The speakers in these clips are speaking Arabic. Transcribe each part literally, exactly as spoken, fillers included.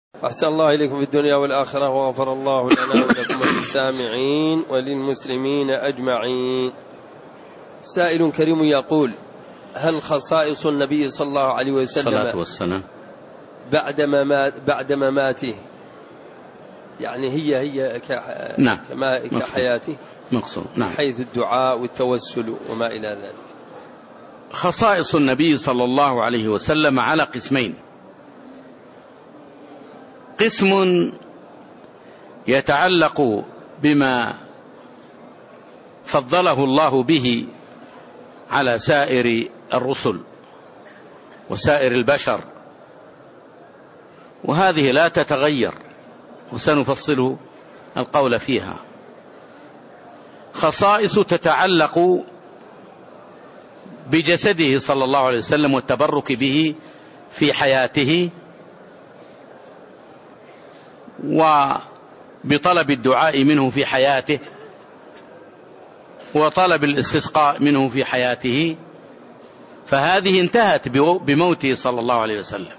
أحسن الله إليكم في الدنيا والآخرة، وغفر الله لنا ولكم وللسامعين وللمسلمين أجمعين. سائل كريم يقول: هل خصائص النبي صلى الله عليه وسلم والسلام بعد ممات بعد مماته يعني هي هي نعم. كما كحياته مقصود نعم. حيث الدعاء والتوسل وما إلى ذلك؟ خصائص النبي صلى الله عليه وسلم على قسمين: قسم يتعلق بما فضله الله به على سائر الرسل وسائر البشر، وهذه لا تتغير وسنفصل القول فيها. خصائص تتعلق بجسده صلى الله عليه وسلم والتبرك به في حياته، وبطلب الدعاء منه في حياته، وطلب الاستسقاء منه في حياته، فهذه انتهت بموته صلى الله عليه وسلم.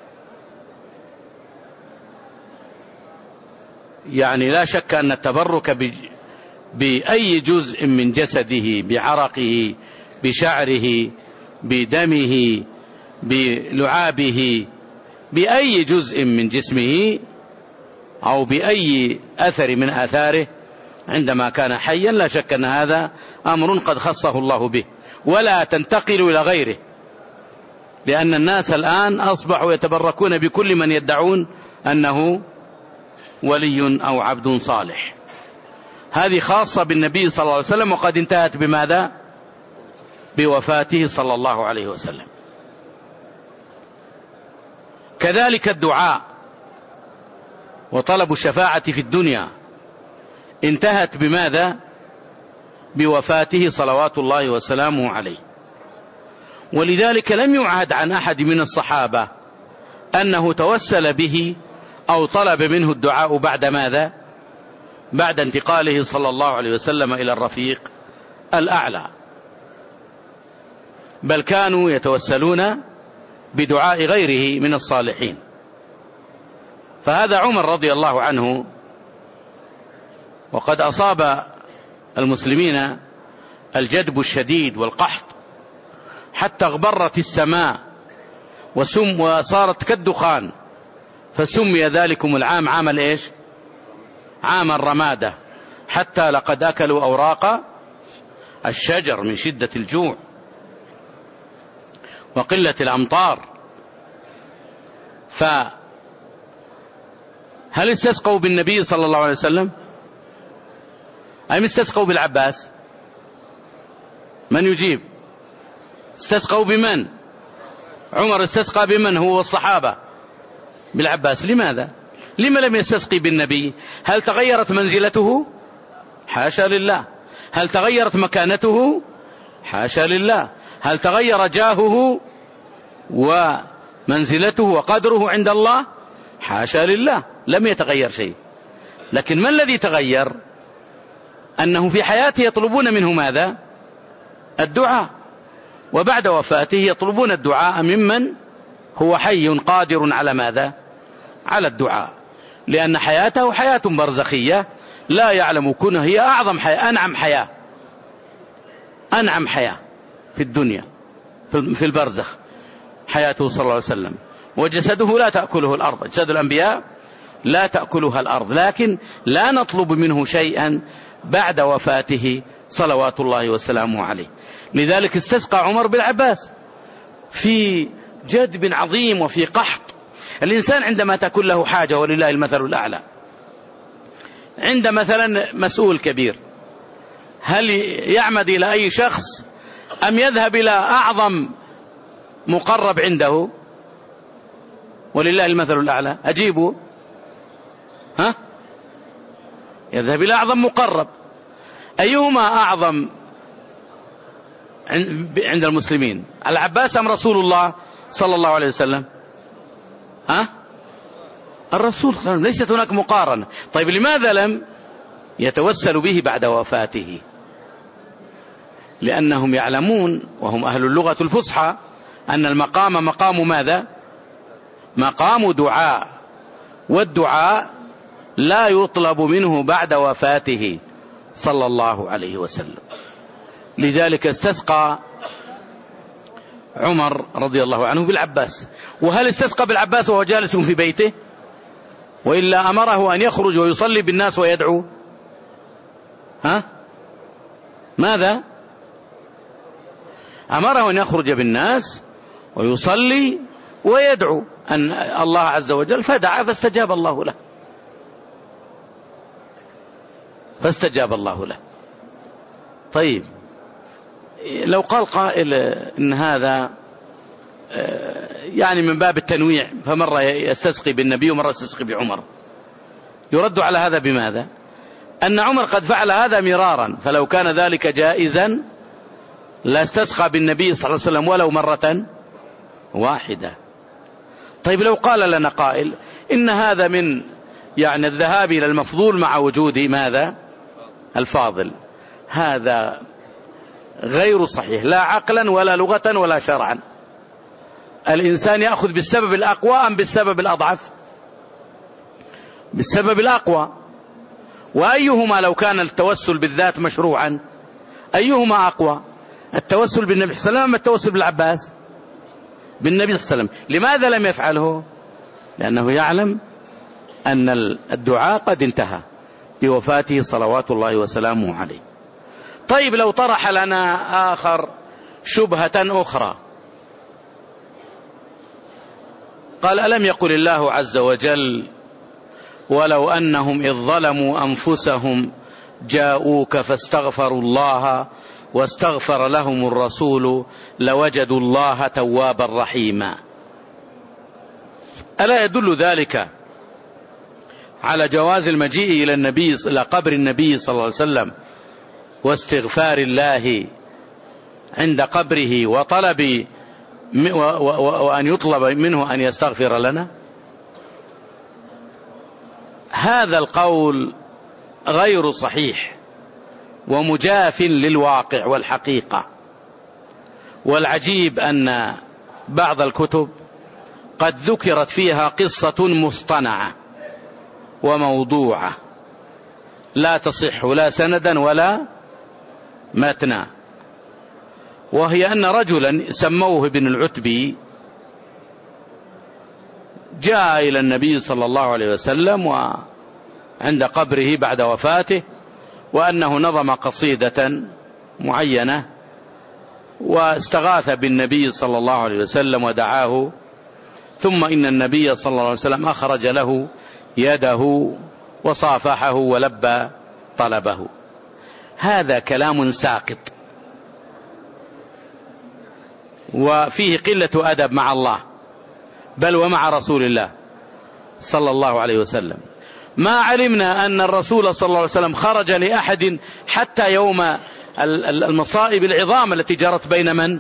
يعني لا شك أن التبرك بأي جزء من جسده، بعرقه، بشعره، بدمه، بلعابه، بأي جزء من جسمه أو بأي أثر من آثاره عندما كان حيا، لا شك أن هذا أمر قد خصه الله به، ولا تنتقل إلى غيره، لأن الناس الآن أصبحوا يتبركون بكل من يدعون أنه ولي أو عبد صالح. هذه خاصة بالنبي صلى الله عليه وسلم، وقد انتهت بماذا؟ بوفاته صلى الله عليه وسلم. كذلك الدعاء وطلب الشفاعة في الدنيا انتهت بماذا؟ بوفاته صلوات الله وسلامه عليه. ولذلك لم يعهد عن أحد من الصحابة أنه توسل به أو طلب منه الدعاء بعد ماذا؟ بعد انتقاله صلى الله عليه وسلم إلى الرفيق الأعلى، بل كانوا يتوسلون بدعاء غيره من الصالحين. فهذا عمر رضي الله عنه، وقد أصاب المسلمين الجدب الشديد والقحط حتى اغبرت السماء وسم وصارت كالدخان، فسمي ذلكم العام عام الإيش؟ عام الرمادة، حتى لقد أكلوا أوراق الشجر من شدة الجوع وقلة الأمطار. فهل استسقوا بالنبي صلى الله عليه وسلم أم استسقوا بالعباس؟ من يجيب؟ استسقوا بمن؟ عمر استسقى بمن هو الصحابة؟ بالعباس. لماذا؟ لما لم يستسقي بالنبي؟ هل تغيرت منزلته؟ حاشا لله. هل تغيرت مكانته؟ حاشا لله. هل تغير جاهه ومنزلته وقدره عند الله؟ حاشا لله، لم يتغير شيء. لكن ما الذي تغير؟ أنه في حياته يطلبون منه ماذا؟ الدعاء، وبعد وفاته يطلبون الدعاء ممن هو حي قادر على ماذا؟ على الدعاء، لأن حياته حياة برزخية لا يعلم كنها، هي أعظم حياة، أنعم حياة، أنعم حياة في الدنيا في البرزخ حياته صلى الله عليه وسلم. وجسده لا تأكله الأرض، جسد الأنبياء لا تأكلها الأرض، لكن لا نطلب منه شيئا بعد وفاته صلوات الله وسلامه عليه. لذلك استسقى عمر بالعباس في جدب عظيم وفي قحط. الإنسان عندما تكون له حاجة، ولله المثل الأعلى، عند مثلا مسؤول كبير، هل يعمد إلى أي شخص أم يذهب إلى أعظم مقرب عنده؟ ولله المثل الأعلى، أجيبوا. ها؟ يذهب إلى أعظم مقرب. أيهما أعظم عند المسلمين، العباس أم رسول الله صلى الله عليه وسلم؟ ها؟ الرسول صلى الله عليه وسلم، ليست هناك مقارنة. طيب لماذا لم يتوسل به بعد وفاته؟ لأنهم يعلمون وهم أهل اللغة الفصحى أن المقام مقام ماذا؟ مقام دعاء، والدعاء لا يطلب منه بعد وفاته صلى الله عليه وسلم. لذلك استسقى عمر رضي الله عنه بالعباس. وهل استسقى بالعباس وهو جالس في بيته؟ وإلا أمره أن يخرج ويصلي بالناس ويدعو؟ ها؟ ماذا؟ أمره أن يخرج بالناس ويصلي ويدعو أن الله عز وجل، فدعا فاستجاب الله له فاستجاب الله له. طيب، لو قال قائل إن هذا يعني من باب التنويع، فمرة يستسقي بالنبي ومرة يستسقي بعمر، يرد على هذا بماذا؟ أن عمر قد فعل هذا مرارا، فلو كان ذلك جائزا لاستسقى بالنبي صلى الله عليه وسلم ولو مرة واحدة. طيب، لو قال لنا قائل إن هذا من يعني الذهاب إلى المفضول مع وجود ماذا؟ الفاضل، هذا غير صحيح لا عقلا ولا لغة ولا شرعا. الإنسان يأخذ بالسبب الأقوى أم بالسبب الأضعف؟ بالسبب الأقوى. وأيهما لو كان التوسل بالذات مشروعا أيهما أقوى؟ التوسل بالنبي صلى الله عليه وسلم أم التوسل بالعباس؟ بالنبي صلى الله عليه وسلم. لماذا لم يفعله؟ لأنه يعلم أن الدعاء قد انتهى بوفاته صلوات الله وسلامه عليه. طيب، لو طرح لنا آخر شبهة أخرى، قال: ألم يقل الله عز وجل: ولو أنهم إذ ظلموا أنفسهم جاءوك فاستغفروا الله واستغفر لهم الرسول لوجدوا الله توابا رحيما. ألا يدل ذلك على جواز المجيء إلى النبي إلى قبر النبي صلى الله عليه وسلم واستغفار الله عند قبره وطلب وأن يطلب منه أن يستغفر لنا؟ هذا القول غير صحيح ومجاف للواقع والحقيقة. والعجيب أن بعض الكتب قد ذكرت فيها قصة مصطنعة وموضوعة لا تصح لا سندا ولا متنا، وهي أن رجلا سموه ابن العتبي جاء إلى النبي صلى الله عليه وسلم وعند قبره بعد وفاته، وأنه نظم قصيدة معينة واستغاث بالنبي صلى الله عليه وسلم ودعاه، ثم إن النبي صلى الله عليه وسلم أخرج له يده وصافحه ولبى طلبه. هذا كلام ساقط وفيه قلة أدب مع الله بل ومع رسول الله صلى الله عليه وسلم. ما علمنا أن الرسول صلى الله عليه وسلم خرج لأحد حتى يوم المصائب العظام التي جرت بين من؟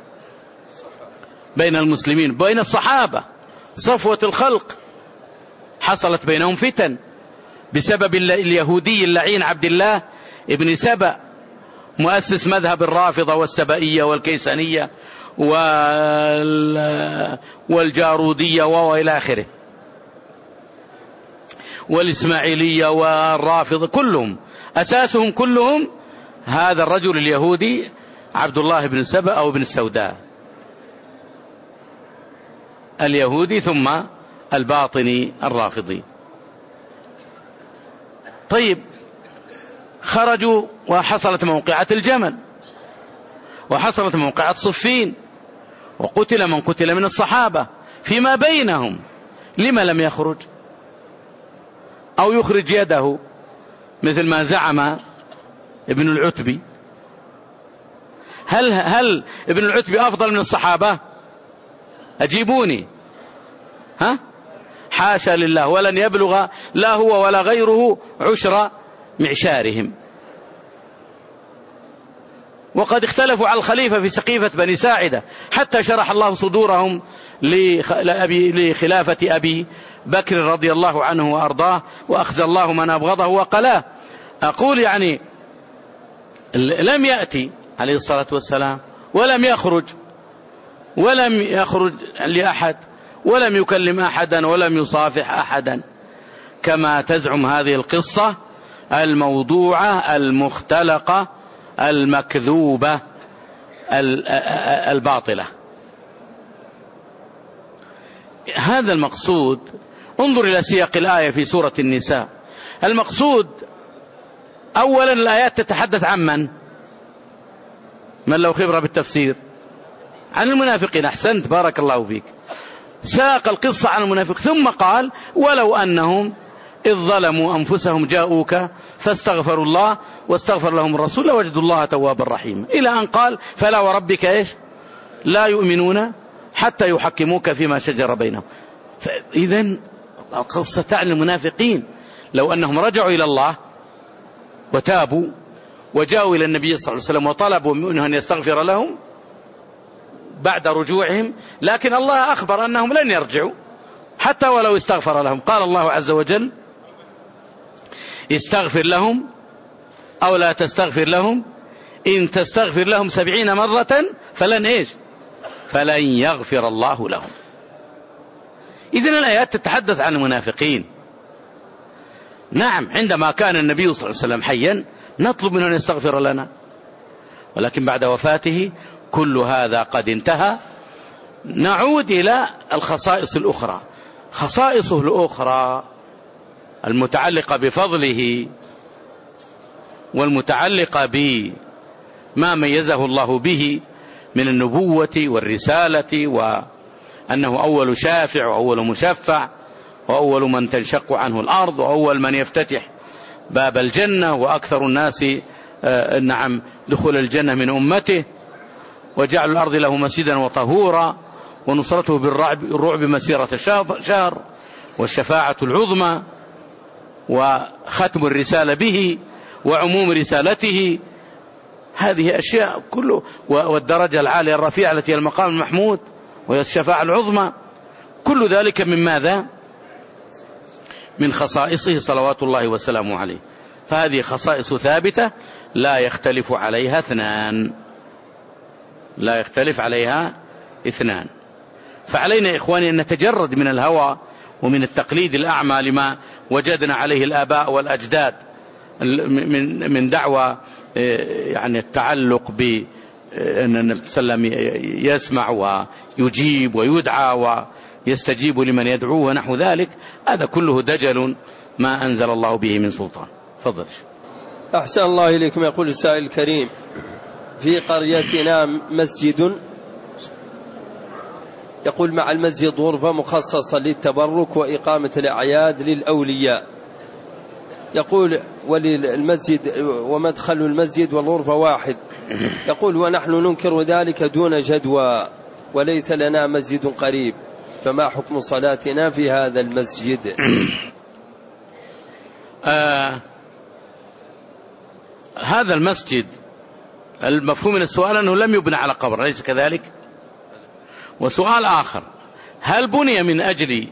بين المسلمين، بين الصحابة، صفوة الخلق، حصلت بينهم فتن بسبب اليهودي اللعين عبد الله ابن سبأ مؤسس مذهب الرافضة والسبائية والكيسانية والجارودية وإلى آخره، والإسماعيلية والرافضة، كلهم أساسهم كلهم هذا الرجل اليهودي عبد الله بن سبأ أو ابن السوداء اليهودي ثم الباطني الرافضي. طيب، خرجوا وحصلت موقعة الجمل وحصلت موقعة صفين وقتل من قتل من الصحابة فيما بينهم، لما لم يخرج أو يخرج يده مثل ما زعم ابن العتبي؟ هل, هل ابن العتبي أفضل من الصحابة؟ أجيبوني. ها؟ حاشا لله، ولن يبلغ لا هو ولا غيره عشر معشارهم. وقد اختلفوا على الخليفة في سقيفة بني ساعدة حتى شرح الله صدورهم لخلافة أبي بكر رضي الله عنه وأرضاه، وأخزى الله من أبغضه وقلاه. أقول يعني لم يأتي عليه الصلاة والسلام ولم يخرج ولم يخرج لأحد ولم يكلم أحدا ولم يصافح أحدا، كما تزعم هذه القصة الموضوعة المختلقة المكذوبة الباطلة. هذا المقصود. انظر إلى سياق الآية في سورة النساء. المقصود أولا الآيات تتحدث عن من؟ من له خبرة بالتفسير؟ عن المنافقين. أحسنت، بارك الله فيك. ساق القصة عن المنافق ثم قال ولو أنهم إذ ظلموا أنفسهم جاءوك فاستغفروا الله واستغفر لهم الرسول لوجدوا الله توابا رحيما، إلى أن قال فلا وربك إيش لا يؤمنون حتى يحكموك فيما شجر بينهم. إذن القصة تعني المنافقين لو أنهم رجعوا إلى الله وتابوا وجاءوا إلى النبي صلى الله عليه وسلم وطلبوا منه أن يستغفر لهم بعد رجوعهم، لكن الله أخبر أنهم لن يرجعوا حتى ولو استغفر لهم. قال الله عز وجل استغفر لهم أو لا تستغفر لهم إن تستغفر لهم سبعين مرة فلن إيش فلن يغفر الله لهم. إذن الآيات تتحدث عن المنافقين. نعم، عندما كان النبي صلى الله عليه وسلم حيا نطلب منه أن يستغفر لنا، ولكن بعد وفاته كل هذا قد انتهى. نعود إلى الخصائص الأخرى. خصائصه الأخرى المتعلقة بفضله والمتعلقة بما ميزه الله به من النبوة والرسالة، وأنه أول شافع وأول مشفع وأول من تنشق عنه الأرض وأول من يفتتح باب الجنة وأكثر الناس آه نعم دخول الجنة من أمته، وجعل الأرض له مسجدا وطهورا، ونصرته بالرعب الرعب مسيرة شهر، والشفاعة العظمى، وختم الرسالة به، وعموم رسالته. هذه أشياء كله، والدرجة العالية الرفيعة التي هي المقام المحمود وهي الشفاعة العظمى، كل ذلك من ماذا؟ من خصائصه صلوات الله وسلامه عليه. فهذه خصائص ثابتة لا يختلف عليها اثنان، لا يختلف عليها اثنان. فعلينا إخواني أن نتجرد من الهوى ومن التقليد الأعمى لما وجدنا عليه الآباء والأجداد من من دعوى يعني التعلق بأن النبي صلى الله عليه وسلم يسمع ويجيب ويدعى ويستجيب لمن يدعوه ونحو ذلك. هذا كله دجل ما أنزل الله به من سلطان. تفضل. أحسن الله إليكم. يقول السائل الكريم في قريتنا مسجد، يقول مع المسجد غرفة مخصصة للتبرك وإقامة الأعياد للأولياء، يقول وللمسجد ومدخل المسجد والغرفة واحد، يقول ونحن ننكر ذلك دون جدوى وليس لنا مسجد قريب، فما حكم صلاتنا في هذا المسجد؟ آه هذا المسجد المفهوم من السؤال أنه لم يبنى على قبر، أليس كذلك؟ وسؤال آخر، هل بني من أجل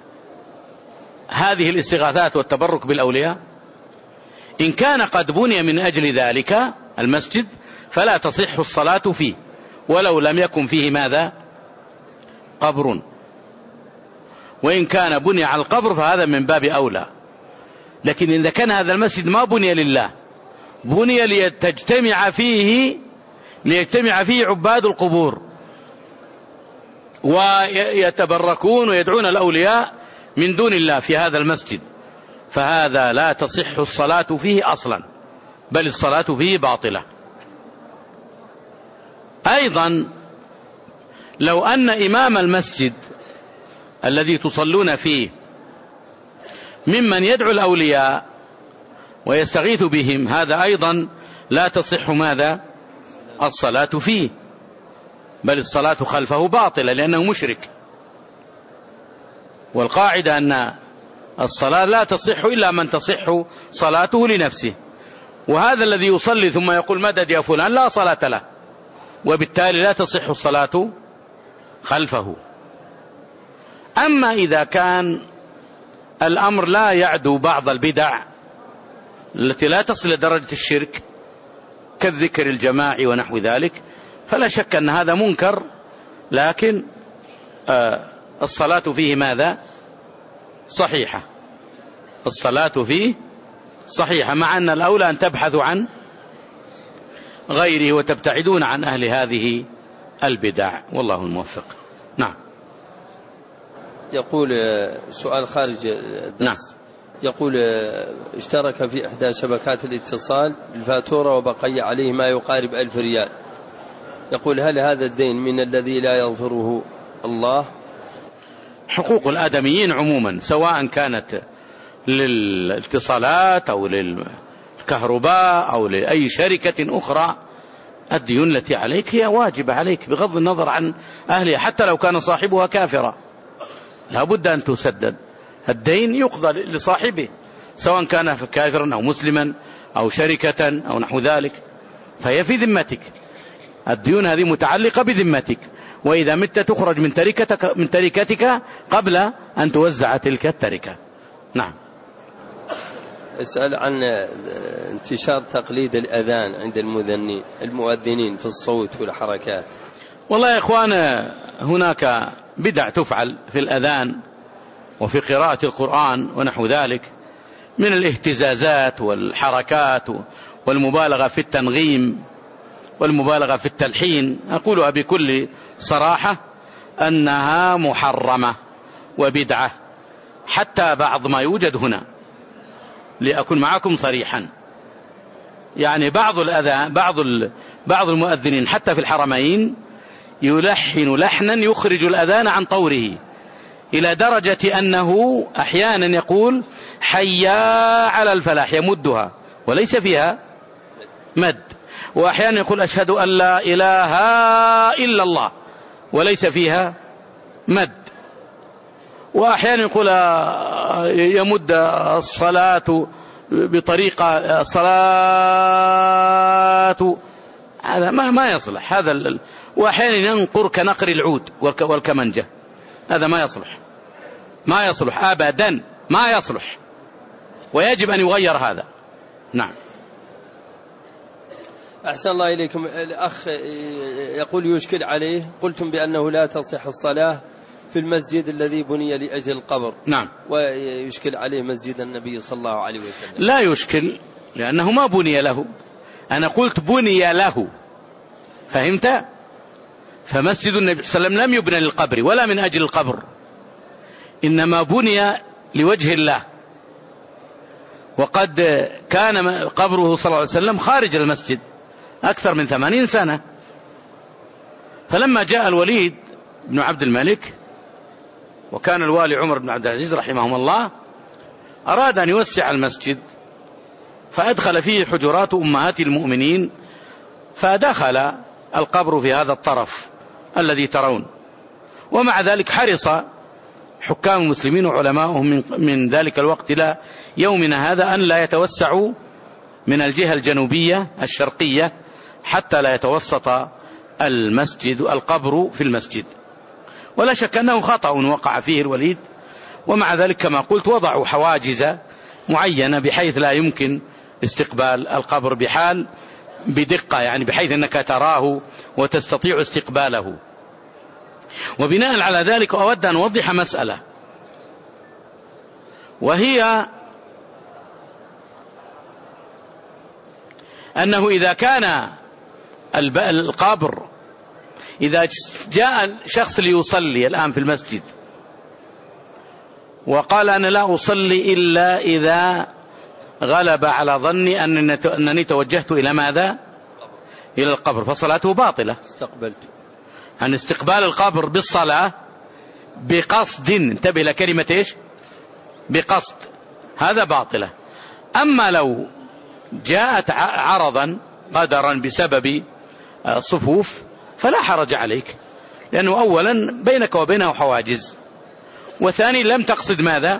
هذه الاستغاثات والتبرك بالأولياء؟ إن كان قد بني من أجل ذلك المسجد فلا تصح الصلاة فيه ولو لم يكن فيه ماذا؟ قبر. وإن كان بني على القبر فهذا من باب أولى. لكن إذا كان هذا المسجد ما بني لله، بني ليتجتمع فيه ليجتمع فيه عباد القبور ويتبركون ويدعون الأولياء من دون الله في هذا المسجد، فهذا لا تصح الصلاة فيه أصلا، بل الصلاة فيه باطلة. أيضا لو أن إمام المسجد الذي تصلون فيه ممن يدعو الأولياء ويستغيث بهم، هذا أيضا لا تصح ماذا؟ الصلاة فيه، بل الصلاة خلفه باطلة لأنه مشرك. والقاعدة أن الصلاة لا تصح إلا من تصح صلاته لنفسه، وهذا الذي يصلي ثم يقول مدد يا فلان لا صلاة له، وبالتالي لا تصح الصلاة خلفه. أما إذا كان الأمر لا يعدو بعض البدع التي لا تصل لدرجة الشرك كالذكر الجماعي ونحو ذلك، فلا شك أن هذا منكر، لكن آه الصلاة فيه ماذا؟ صحيحة. الصلاة فيه صحيحة، مع أن الأولى أن تبحثوا عن غيره وتبتعدون عن أهل هذه البدع، والله الموفق. نعم. يقول سؤال خارج الدرس. نعم. يقول اشترك في إحدى شبكات الاتصال الفاتورة وبقي عليه ما يقارب ألف ريال، يقول هل هذا الدين من الذي لا يغفره الله؟ حقوق الآدميين عموما سواء كانت للاتصالات أو للكهرباء أو لأي شركة أخرى، الديون التي عليك هي واجبة عليك بغض النظر عن أهلها، حتى لو كان صاحبها كافرا لا بد أن تسدد. الدين يقضى لصاحبه سواء كان كافرا أو مسلما أو شركة أو نحو ذلك، فهي في ذمتك. الديون هذه متعلقة بذمتك، وإذا مت تخرج من تركتك, من تركتك قبل أن توزع تلك التركة. نعم. اسأل عن انتشار تقليد الأذان عند المؤذنين المؤذنين في الصوت والحركات. والله يا إخوان، هناك بدع تفعل في الأذان وفي قراءة القرآن ونحو ذلك من الاهتزازات والحركات والمبالغة في التنغيم والمبالغة في التلحين. أقولها بكل صراحة أنها محرمة وبدعة، حتى بعض ما يوجد هنا، لأكون معكم صريحا، يعني بعض الأذان بعض بعض المؤذنين حتى في الحرمين يلحن لحنا يخرج الأذان عن طوره، إلى درجة أنه أحيانا يقول حيا على الفلاح يمدها وليس فيها مد، وأحيانا يقول أشهد أن لا إله إلا الله وليس فيها مد، وأحيانا يقول يمد الصلاة بطريقة الصلاة، هذا ما ما يصلح هذا، وأحيانا ينقر كنقر العود والكمنجة، هذا ما يصلح ما يصلح أبدا، ما يصلح، ويجب أن يغير هذا. نعم. أحسن الله إليكم. الأخ يقول يشكل عليه، قلتم بأنه لا تصح الصلاة في المسجد الذي بني لأجل القبر. نعم. ويشكل عليه مسجد النبي صلى الله عليه وسلم. لا يشكل، لأنه ما بني له، أنا قلت بني له، فهمت؟ فمسجد النبي صلى الله عليه وسلم لم يبنى للقبر ولا من أجل القبر، إنما بني لوجه الله، وقد كان قبره صلى الله عليه وسلم خارج المسجد أكثر من ثمانين سنة. فلما جاء الوليد بن عبد الملك وكان الوالي عمر بن عبد العزيز رحمهم الله، أراد أن يوسع المسجد، فأدخل فيه حجرات أمهات المؤمنين، فدخل القبر في هذا الطرف الذي ترون، ومع ذلك حرص حكام المسلمين وعلماؤهم من, من ذلك الوقت إلى يومنا هذا أن لا يتوسعوا من الجهة الجنوبية الشرقية حتى لا يتوسط المسجد القبر في المسجد. ولا شك أنه خطأ وقع فيه الوليد، ومع ذلك كما قلت وضعوا حواجز معينة بحيث لا يمكن استقبال القبر بحال بدقة، يعني بحيث أنك تراه وتستطيع استقباله. وبناء على ذلك أود أن أوضح مسألة، وهي أنه إذا كان القبر، إذا جاء شخص ليصلي الآن في المسجد وقال أنا لا أصلي إلا إذا غلب على ظني أنني توجهت إلى ماذا؟ إلى القبر، فصلاته باطلة. استقبلت أن استقبال القبر بالصلاة بقصد، انتبه إلى كلمة إيش؟ بقصد، هذا باطلة. أما لو جاءت عرضا قدرا بسبب صفوف فلا حرج عليك، لأنه أولا بينك وبينه حواجز، وثاني لم تقصد ماذا؟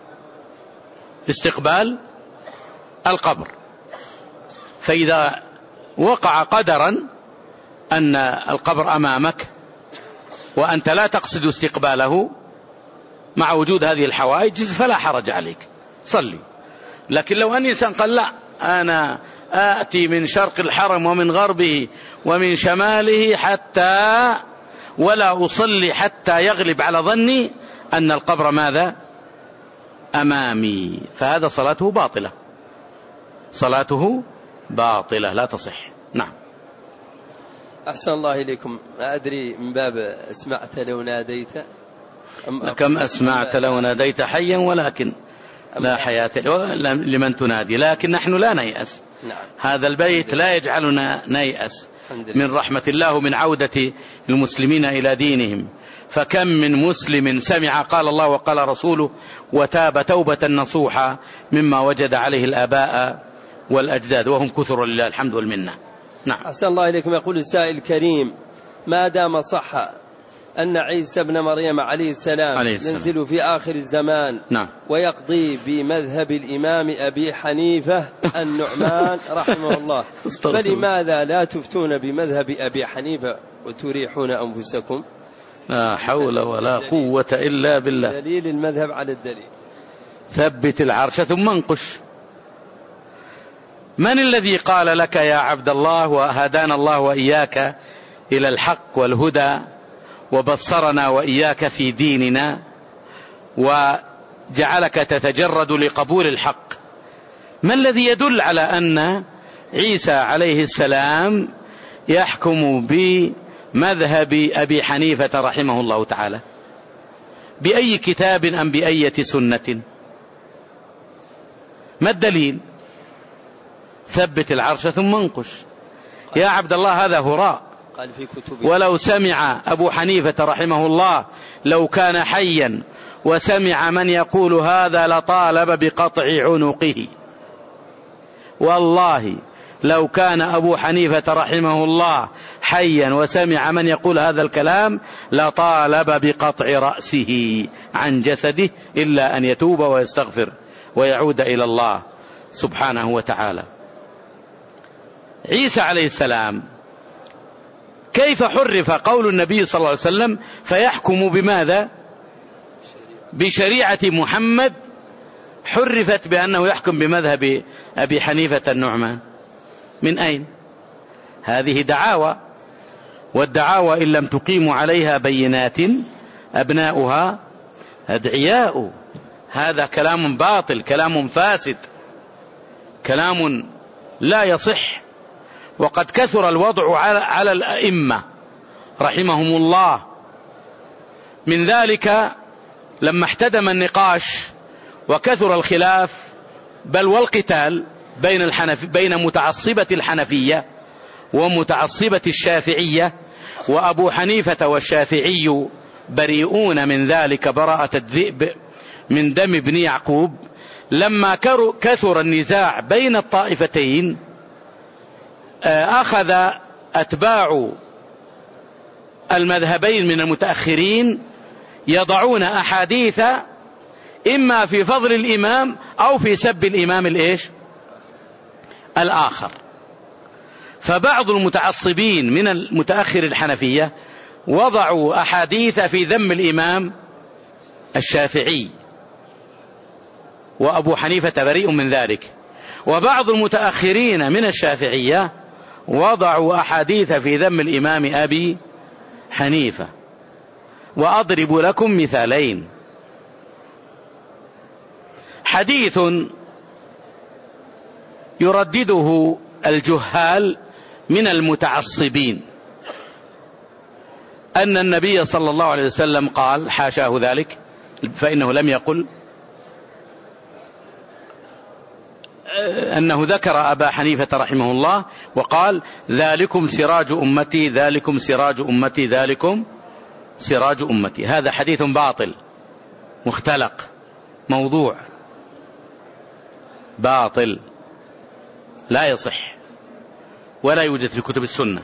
استقبال القبر. فإذا وقع قدرا أن القبر أمامك وأنت لا تقصد استقباله مع وجود هذه الحوائج فلا حرج عليك، صلي. لكن لو أن إنسان قال لا أنا آتي من شرق الحرم ومن غربه ومن شماله حتى ولا أصلي حتى يغلب على ظني أن القبر ماذا؟ أمامي، فهذا صلاته باطلة، صلاته باطلة لا تصح. نعم. أحسن الله إليكم. ما أدري من باب أسمعت لو ناديت أم كم أسمعت لو ناديت حيا ولكن لا حياة لمن تنادي، لكن نحن لا نيأس. نعم. هذا البيت لا يجعلنا نيأس من رحمة الله ومن عودة المسلمين إلى دينهم. فكم من مسلم سمع قال الله وقال رسوله وتاب توبة نصوحا مما وجد عليه الآباء والأجداد، وهم كثر لله الحمد والمنة. نعم. أحسن الله إليكم. يقول السائل الكريم: ما دام صح أن عيسى ابن مريم عليه السلام, عليه السلام ينزل في آخر الزمان، نعم، ويقضي بمذهب الإمام أبي حنيفة النعمان رحمه الله، فلماذا لا تفتون بمذهب أبي حنيفة وتريحون أنفسكم؟ لا حول ولا قوة إلا بالله. دليل المذهب على الدليل. ثبت العرش ثم انقش. من الذي قال لك يا عبد الله وهدانا الله وإياك إلى الحق والهدى وبصرنا وإياك في ديننا وجعلك تتجرد لقبول الحق؟ ما الذي يدل على أن عيسى عليه السلام يحكم بمذهب أبي حنيفة رحمه الله تعالى؟ بأي كتاب أم بأية سنة؟ ما الدليل؟ ثبت العرش ثم انقش. يا عبد الله هذا هراء. ولو سمع أبو حنيفة رحمه الله لو كان حيا وسمع من يقول هذا لطالب بقطع عنقه. والله لو كان أبو حنيفة رحمه الله حيا وسمع من يقول هذا الكلام لطالب بقطع رأسه عن جسده إلا أن يتوب ويستغفر ويعود إلى الله سبحانه وتعالى. عيسى عليه السلام كيف حرف قول النبي صلى الله عليه وسلم فيحكم بماذا؟ بشريعة محمد حرفت بأنه يحكم بمذهب أبي حنيفة النعمان. من أين؟ هذه دعاوى، والدعاوى إن لم تقيموا عليها بينات أبناؤها أدعياء. هذا كلام باطل، كلام فاسد، كلام لا يصح. وقد كثر الوضع على الأئمة رحمهم الله. من ذلك لما احتدم النقاش وكثر الخلاف بل والقتال بين الحنف بين متعصبة الحنفية ومتعصبة الشافعية، وأبو حنيفة والشافعي بريئون من ذلك براءة الذئب من دم ابن يعقوب. لما كثر النزاع بين الطائفتين أخذ أتباع المذهبين من المتأخرين يضعون أحاديث إما في فضل الإمام أو في سب الإمام الإيش الآخر. فبعض المتعصبين من المتأخر الحنفية وضعوا أحاديث في ذم الإمام الشافعي، وأبو حنيفة بريء من ذلك. وبعض المتأخرين من الشافعية وضعوا أحاديث في ذم الإمام أبي حنيفة. وأضرب لكم مثالين. حديث يردده الجهال من المتعصبين أن النبي صلى الله عليه وسلم قال، حاشاه ذلك فإنه لم يقل، أنه ذكر أبا حنيفة رحمه الله وقال ذلكم سراج أمتي ذلكم سراج أمتي ذلكم سراج أمتي. هذا حديث باطل مختلق موضوع باطل لا يصح ولا يوجد في كتب السنة.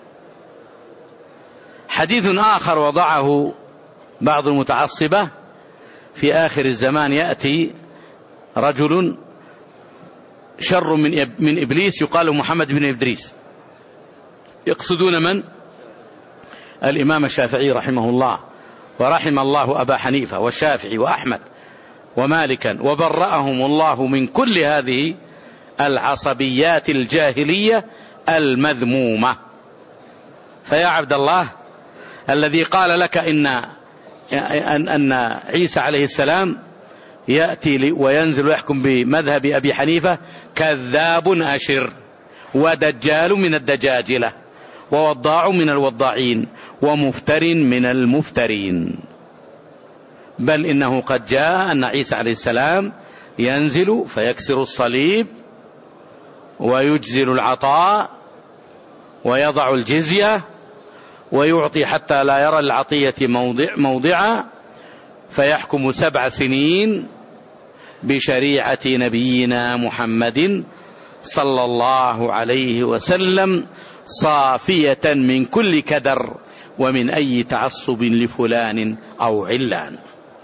حديث آخر وضعه بعض المتعصبة: في آخر الزمان يأتي رجل شر من من إبليس يقال محمد بن إدريس. يقصدون من؟ الإمام الشافعي رحمه الله، ورحم الله أبا حنيفة والشافعي وأحمد ومالكا، وبرأهم الله من كل هذه العصبيات الجاهلية المذمومة. فيا عبد الله، الذي قال لك إن أن عيسى عليه السلام يأتي وينزل ويحكم بمذهب أبي حنيفة كذاب أشر ودجال من الدجاجلة ووضاع من الوضاعين ومفتر من المفترين. بل إنه قد جاء أن عيسى عليه السلام ينزل فيكسر الصليب ويجزل العطاء ويضع الجزية ويعطي حتى لا يرى العطية موضع موضعا، فيحكم سبع سنين بشريعة نبينا محمد صلى الله عليه وسلم صافية من كل كدر ومن أي تعصب لفلان أو علان.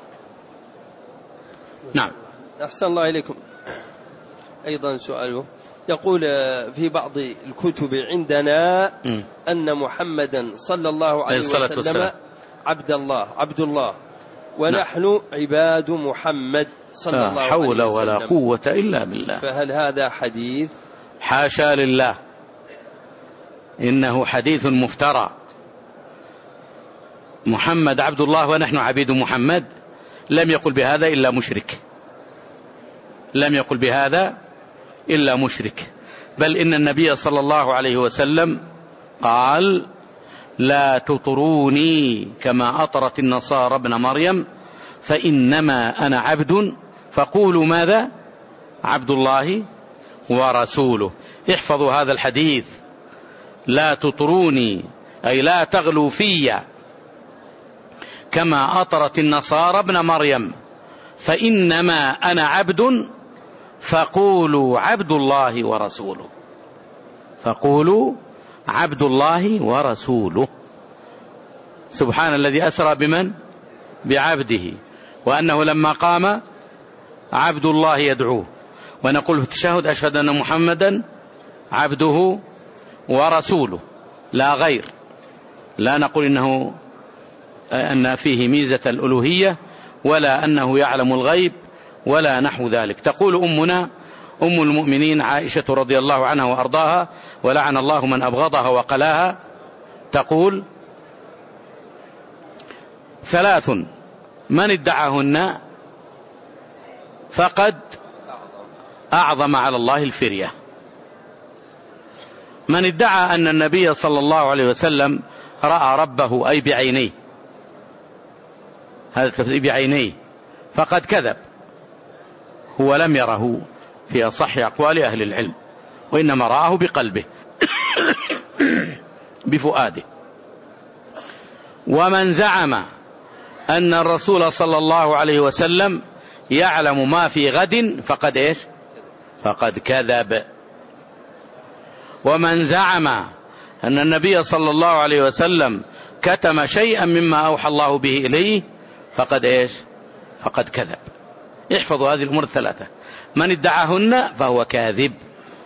نعم. أحسن الله إليكم. أيضا سؤاله يقول في بعض الكتب عندنا م. أن محمدا صلى الله عليه وسلم والسلام. عبد الله عبد الله ونحن نعم. عباد محمد صلى الله عليه وسلم. لا حول ولا قوة إلا بالله. فهل هذا حديث؟ حاشا لله، إنه حديث مفترى. محمد عبد الله ونحن عبيد محمد، لم يقل بهذا إلا مشرك، لم يقل بهذا إلا مشرك. بل إن النبي صلى الله عليه وسلم قال لا تطروني كما أطرت النصارى ابن مريم فإنما أنا عبد فقولوا ماذا؟ عبد الله ورسوله. احفظوا هذا الحديث، لا تطروني أي لا تغلوا في كما أطرت النصارى ابن مريم فإنما أنا عبد فقولوا عبد الله ورسوله، فقولوا عبد الله ورسوله. سبحان الذي أسرى بمن؟ بعبده، وأنه لما قام عبد الله يدعوه. ونقول في التشهد أشهد أن محمدا عبده ورسوله لا غير، لا نقول إنه أن فيه ميزة الألوهية ولا أنه يعلم الغيب ولا نحو ذلك. تقول أمنا أم المؤمنين عائشة رضي الله عنها وأرضاها ولعن الله من أبغضها وقلاها، تقول ثلاث من ادعاهن فقد أعظم على الله الفرية. من ادعى أن النبي صلى الله عليه وسلم رأى ربه أي بعينيه، هذا بعينيه فقد كذب، هو لم يره في أصح أقوال أهل العلم، وإنما رآه بقلبه بفؤاده. ومن زعم أن الرسول صلى الله عليه وسلم يعلم ما في غد فقد إيش؟ فقد كذب. ومن زعم أن النبي صلى الله عليه وسلم كتم شيئا مما أوحى الله به إليه فقد إيش؟ فقد كذب. احفظوا هذه الأمور الثلاثة، من ادعاهن فهو كاذب.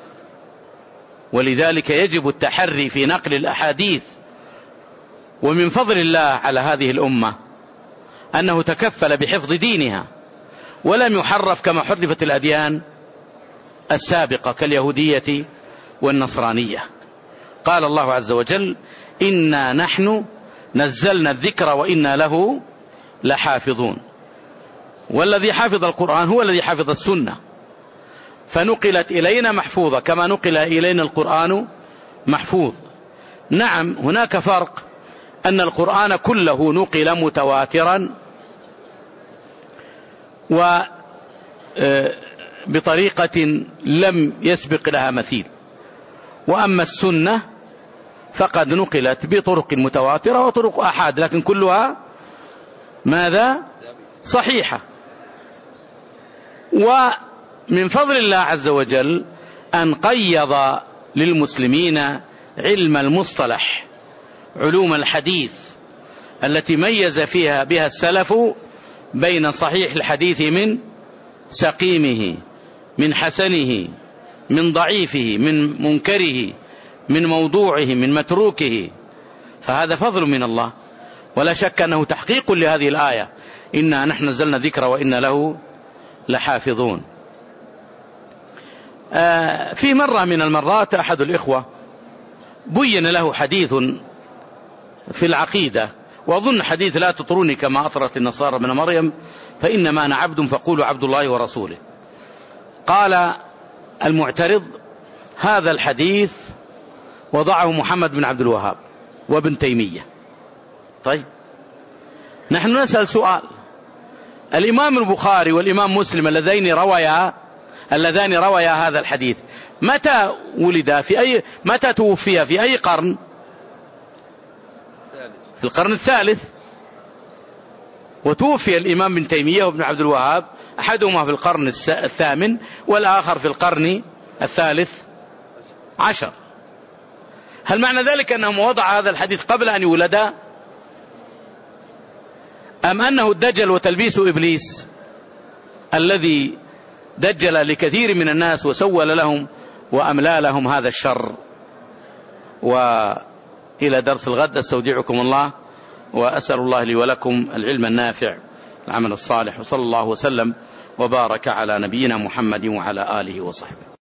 ولذلك يجب التحري في نقل الأحاديث. ومن فضل الله على هذه الأمة أنه تكفل بحفظ دينها ولم يحرف كما حرفت الأديان السابقة كاليهودية والنصرانية. قال الله عز وجل إنا نحن نزلنا الذكر وإنا له لحافظون. والذي حافظ القرآن هو الذي حافظ السنة، فنقلت إلينا محفوظة كما نقل إلينا القرآن محفوظ. نعم هناك فرق أن القرآن كله نقل متواترا وبطريقة لم يسبق لها مثيل، وأما السنة فقد نقلت بطرق متواترة وطرق أحاد لكن كلها ماذا؟ صحيحة. ومن فضل الله عز وجل أن قيض للمسلمين علم المصطلح، علوم الحديث التي ميز فيها بها السلف بين صحيح الحديث من سقيمه، من حسنه، من ضعيفه، من منكره، من موضوعه، من متروكه. فهذا فضل من الله، ولا شك أنه تحقيق لهذه الآية إنا نحن نزلنا ذكر وإنا له لحافظون. آه في مرة من المرات أحد الإخوة بين له حديث في العقيدة وأظن حديث لا تطروني كما أطرت النصارى ابن مريم فإنما أنا عبد فقولوا عبد الله ورسوله. قال المعترض هذا الحديث وضعه محمد بن عبد الوهاب وابن تيمية. طيب نحن نسأل سؤال، الإمام البخاري والإمام مسلم اللذين رويا اللذان رويا هذا الحديث متى ولدا في أي متى توفي في أي قرن؟ في القرن الثالث. وتوفي الإمام ابن تيمية وابن عبد الوهاب أحدهما في القرن الثامن والآخر في القرن الثالث عشر. هل معنى ذلك أنهم وضع هذا الحديث قبل أن يولدا، أم أنه الدجل وتلبيس إبليس الذي دجل لكثير من الناس وسول لهم وأملى لهم هذا الشر؟ وإلى درس الغد استودعكم الله، وأسأل الله لي ولكم العلم النافع العمل الصالح، وصلى الله وسلم وبارك على نبينا محمد وعلى آله وصحبه.